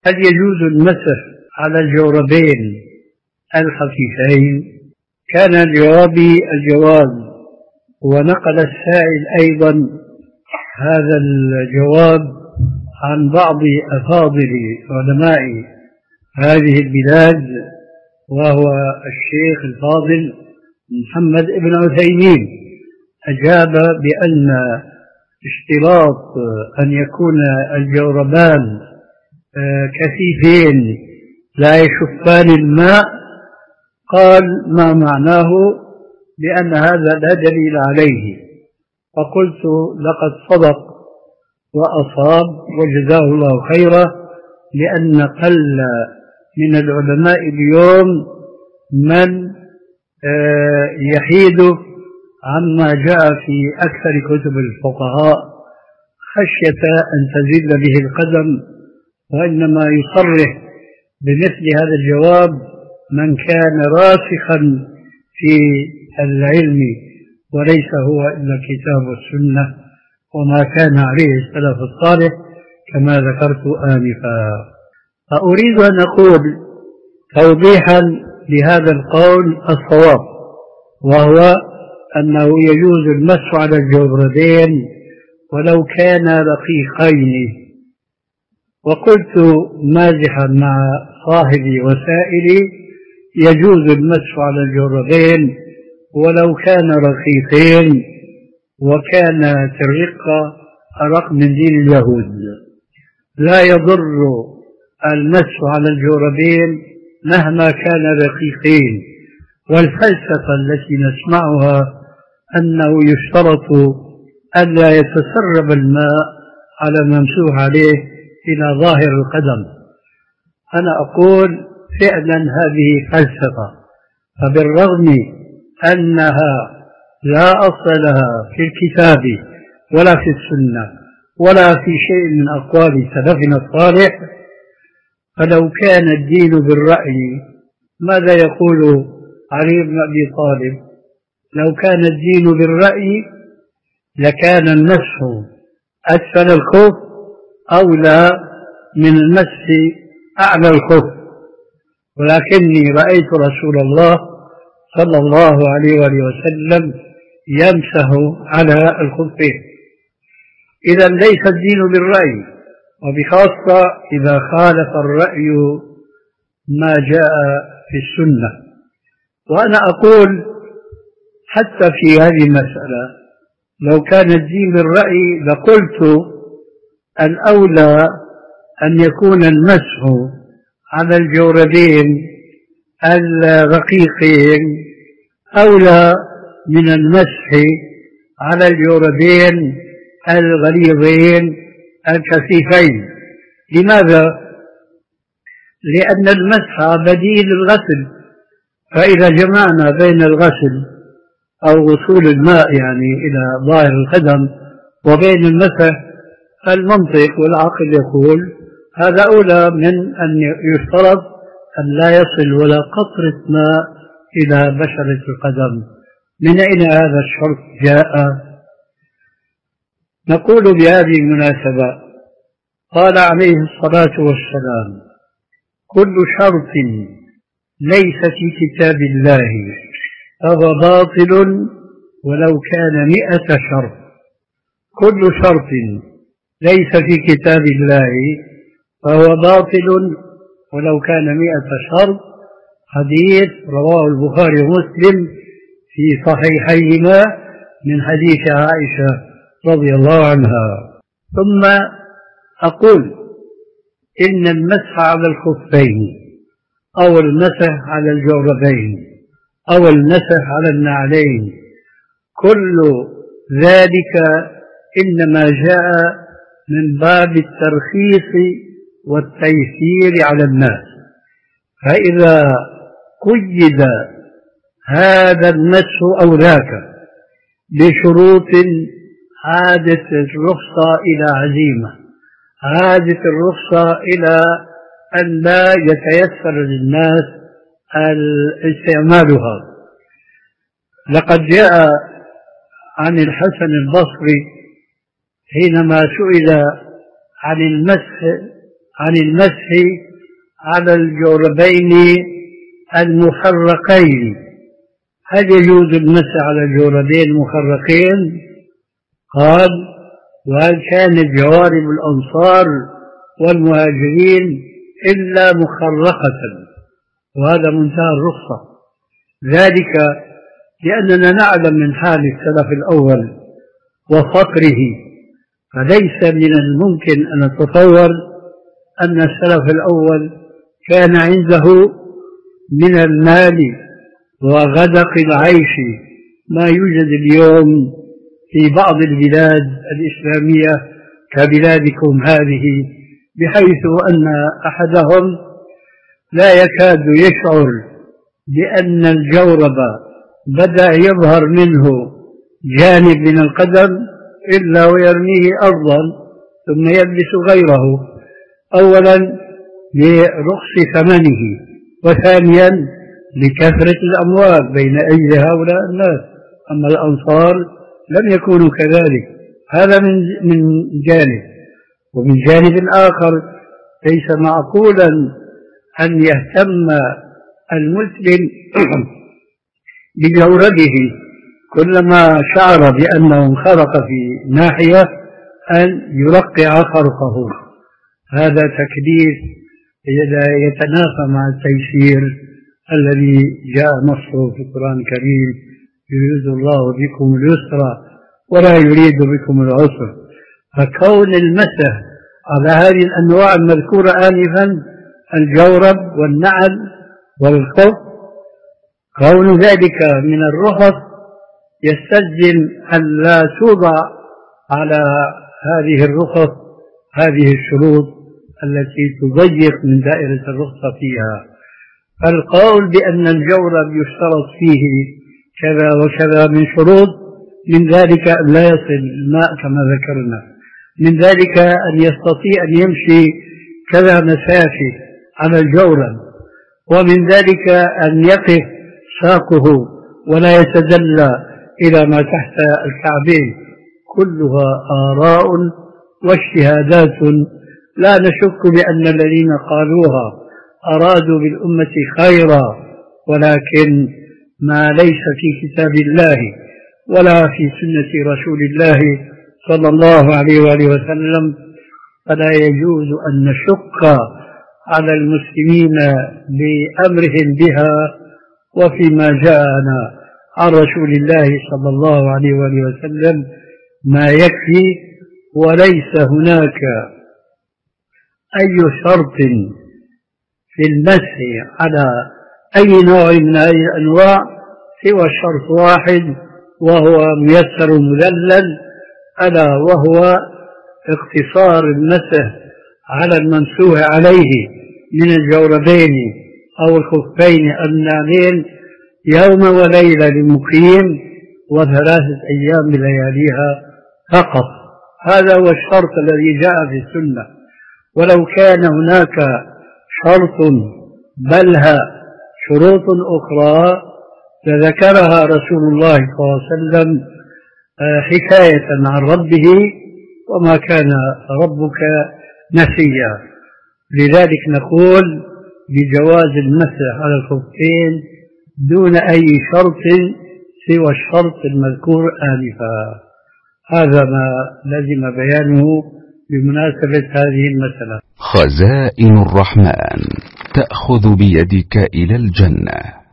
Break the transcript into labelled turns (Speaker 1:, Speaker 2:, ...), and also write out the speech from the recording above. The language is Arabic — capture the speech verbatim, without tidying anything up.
Speaker 1: هل يجوز المسح على الجوربين الخفيفين؟ كان جوابي الجواب، ونقل السائل أيضا هذا الجواب عن بعض أفاضل علماء هذه البلاد، وهو الشيخ الفاضل محمد ابن عثيمين، أجاب بأن اشتراط أن يكون الجوربان كثيفين لا يشفان الماء، قال ما معناه بأن هذا لا دليل عليه. فقلت لقد صدق وأصاب وجزاه الله خيرا، لأن قل من العلماء اليوم من يحيد عما جاء في أكثر كتب الفقهاء خشية أن تزل به القدم، وإنما يصرح بمثل هذا الجواب من كان راسخا في العلم وليس هو إلا الكتاب والسنة وما كان عليه السلف الصالح كما ذكرت آنفا. فأريد أن أقول توضيحا لهذا القول الصواب، وهو أنه يجوز المسح على الجوربين ولو كان رقيقين. وقلت مازحا مع صاحبي وسائلي يجوز المسح على الجوربين ولو كان رقيقين، وكانت الرقة أرق من دين اليهود. لا يضر المسح على الجوربين مهما كان رقيقين. والفلسفة التي نسمعها أنه يشترط ألا يتسرب الماء على الممسوح عليه إلى ظاهر القدم، أنا أقول فعلا هذه فلسفة، فبالرغم أنها لا أصل لها في الكتاب ولا في السنة ولا في شيء من أقوال سلفنا الصالح، فلو كان الدين بالرأي ماذا يقول علي بن أبي طالب؟ لو كان الدين بالرأي لكان المسح أسفل الخف أولى من المسح أعلى الخف، ولكني رأيت رسول الله صلى الله عليه وآله وسلم يمسح على الخفين. إذا ليس الدين بالرأي، وبخاصة إذا خالف الرأي ما جاء في السنة. وأنا أقول حتى في هذه المسألة لو كان الدين بالرأي لقلت الأولى أن يكون المسح على الجوربين الرقيقين أولى من المسح على الجوربين الغليظين الكثيفين. لماذا؟ لأن المسح بديل الغسل، فإذا جمعنا بين الغسل أو وصول الماء يعني إلى ظاهر القدم وبين المسح، المنطق والعقل يقول هذا أولى من أن يفترض أن لا يصل ولا قطرة ماء إلى بشرة القدم. من أين هذا الشرط جاء؟ نقول بهذه المناسبة قال عليه الصلاة والسلام كل شرط ليس في كتاب الله فهو باطل ولو كان مئة شرط. كل شرط ليس في كتاب الله فهو باطل ولو كان مئة شرط. حديث رواه البخاري ومسلم في صحيحيهما من حديث عائشة رضي الله عنها. ثم أقول إن المسح على الخفين أو المسح على الجوربين أو المسح على النعلين كل ذلك إنما جاء من باب الترخيص والتيسير على الناس. فإذا قيد هذا المسح أو ذاك بشروط عادت الرخصة إلى عزيمة، عادت الرخصة إلى أن لا يتيسر للناس استعمالها. لقد جاء عن الحسن البصري حينما سئل عن المسح عن المسح على الجوربين المخرقين. هل يجوز المسح على الجوربين المخرقين؟ قال: وهل كانت جوارب الأنصار والمهاجرين إلا مخرقة، وهذا منتهى الرخصة، ذلك لأننا نعلم من حال السلف الأول وفقره، فليس من الممكن أن نتصور أن السلف الأول كان عنده من المال وغدق العيش ما يوجد اليوم في بعض البلاد الإسلامية كبلادكم هذه، بحيث أن أحدهم لا يكاد يشعر بأن الجورب بدأ يظهر منه جانب من القدم إلا ويرميه أرضا ثم يلبس غيره، أولا لرخص ثمنه، وثانيا لكثرة الأموال بين أيدي هؤلاء الناس. أما الأنصار لم يكونوا كذلك. هذا من من جانب، ومن جانب آخر ليس معقولا أن يهتم المسلم بجوربه كلما شعر بأنه انخرق في ناحية أن يرقع خرقه. هذا تكليف يتنافى مع التيسير الذي جاء نصه في القرآن الكريم: يريد الله بكم اليسر ولا يريد بكم العسر. فكون المسح على هذه الأنواع المذكورة آنفا، الجورب والنعل والخف، كون ذلك من الرخص يستلزم أن لا توضع على هذه الرخص هذه الشروط التي تضيق من دائرة الرخصة فيها. فالقول بأن الجورب يشترط فيه كذا وكذا من شروط، من ذلك أن لا يصل الماء كما ذكرنا، من ذلك أن يستطيع أن يمشي كذا مسافة على الجورب، ومن ذلك أن يقف ساقه ولا يتدلى إلى ما تحت الكعبين. كلها آراء واجتهادات لا نشك بأن الذين قالوها أرادوا بالأمة خيرا، ولكن ما ليس في كتاب الله ولا في سنة رسول الله صلى الله عليه وآله وسلم فلا يجوز أن نشق على المسلمين بأمرهم بها، وفيما جاءنا عن رسول الله صلى الله عليه وآله وسلم ما يكفي. وليس هناك أي شرط في المسح على أي نوع من هذه الأنواع سوى شرط واحد، وهو ميسر مذلل، ألا وهو اقتصار المسح على الممسوح عليه من الجوربين أو الخفين النعلين يوم وليلة للمقيم، وثلاثة أيام بلياليها فقط. هذا هو الشرط الذي جاء في السنة. ولو كان هناك شرط بلها شروط أخرى لذكرها رسول الله صلى الله عليه وسلم حكاية عن ربه، وما كان ربك نسيا. لذلك نقول بجواز المسح على الخفين دون أي شرط سوى الشرط المذكور آنفا. هذا ما لزم بيانه بمناسبة هذه المسألة.
Speaker 2: خزائن الرحمن تأخذ بيدك إلى الجنة.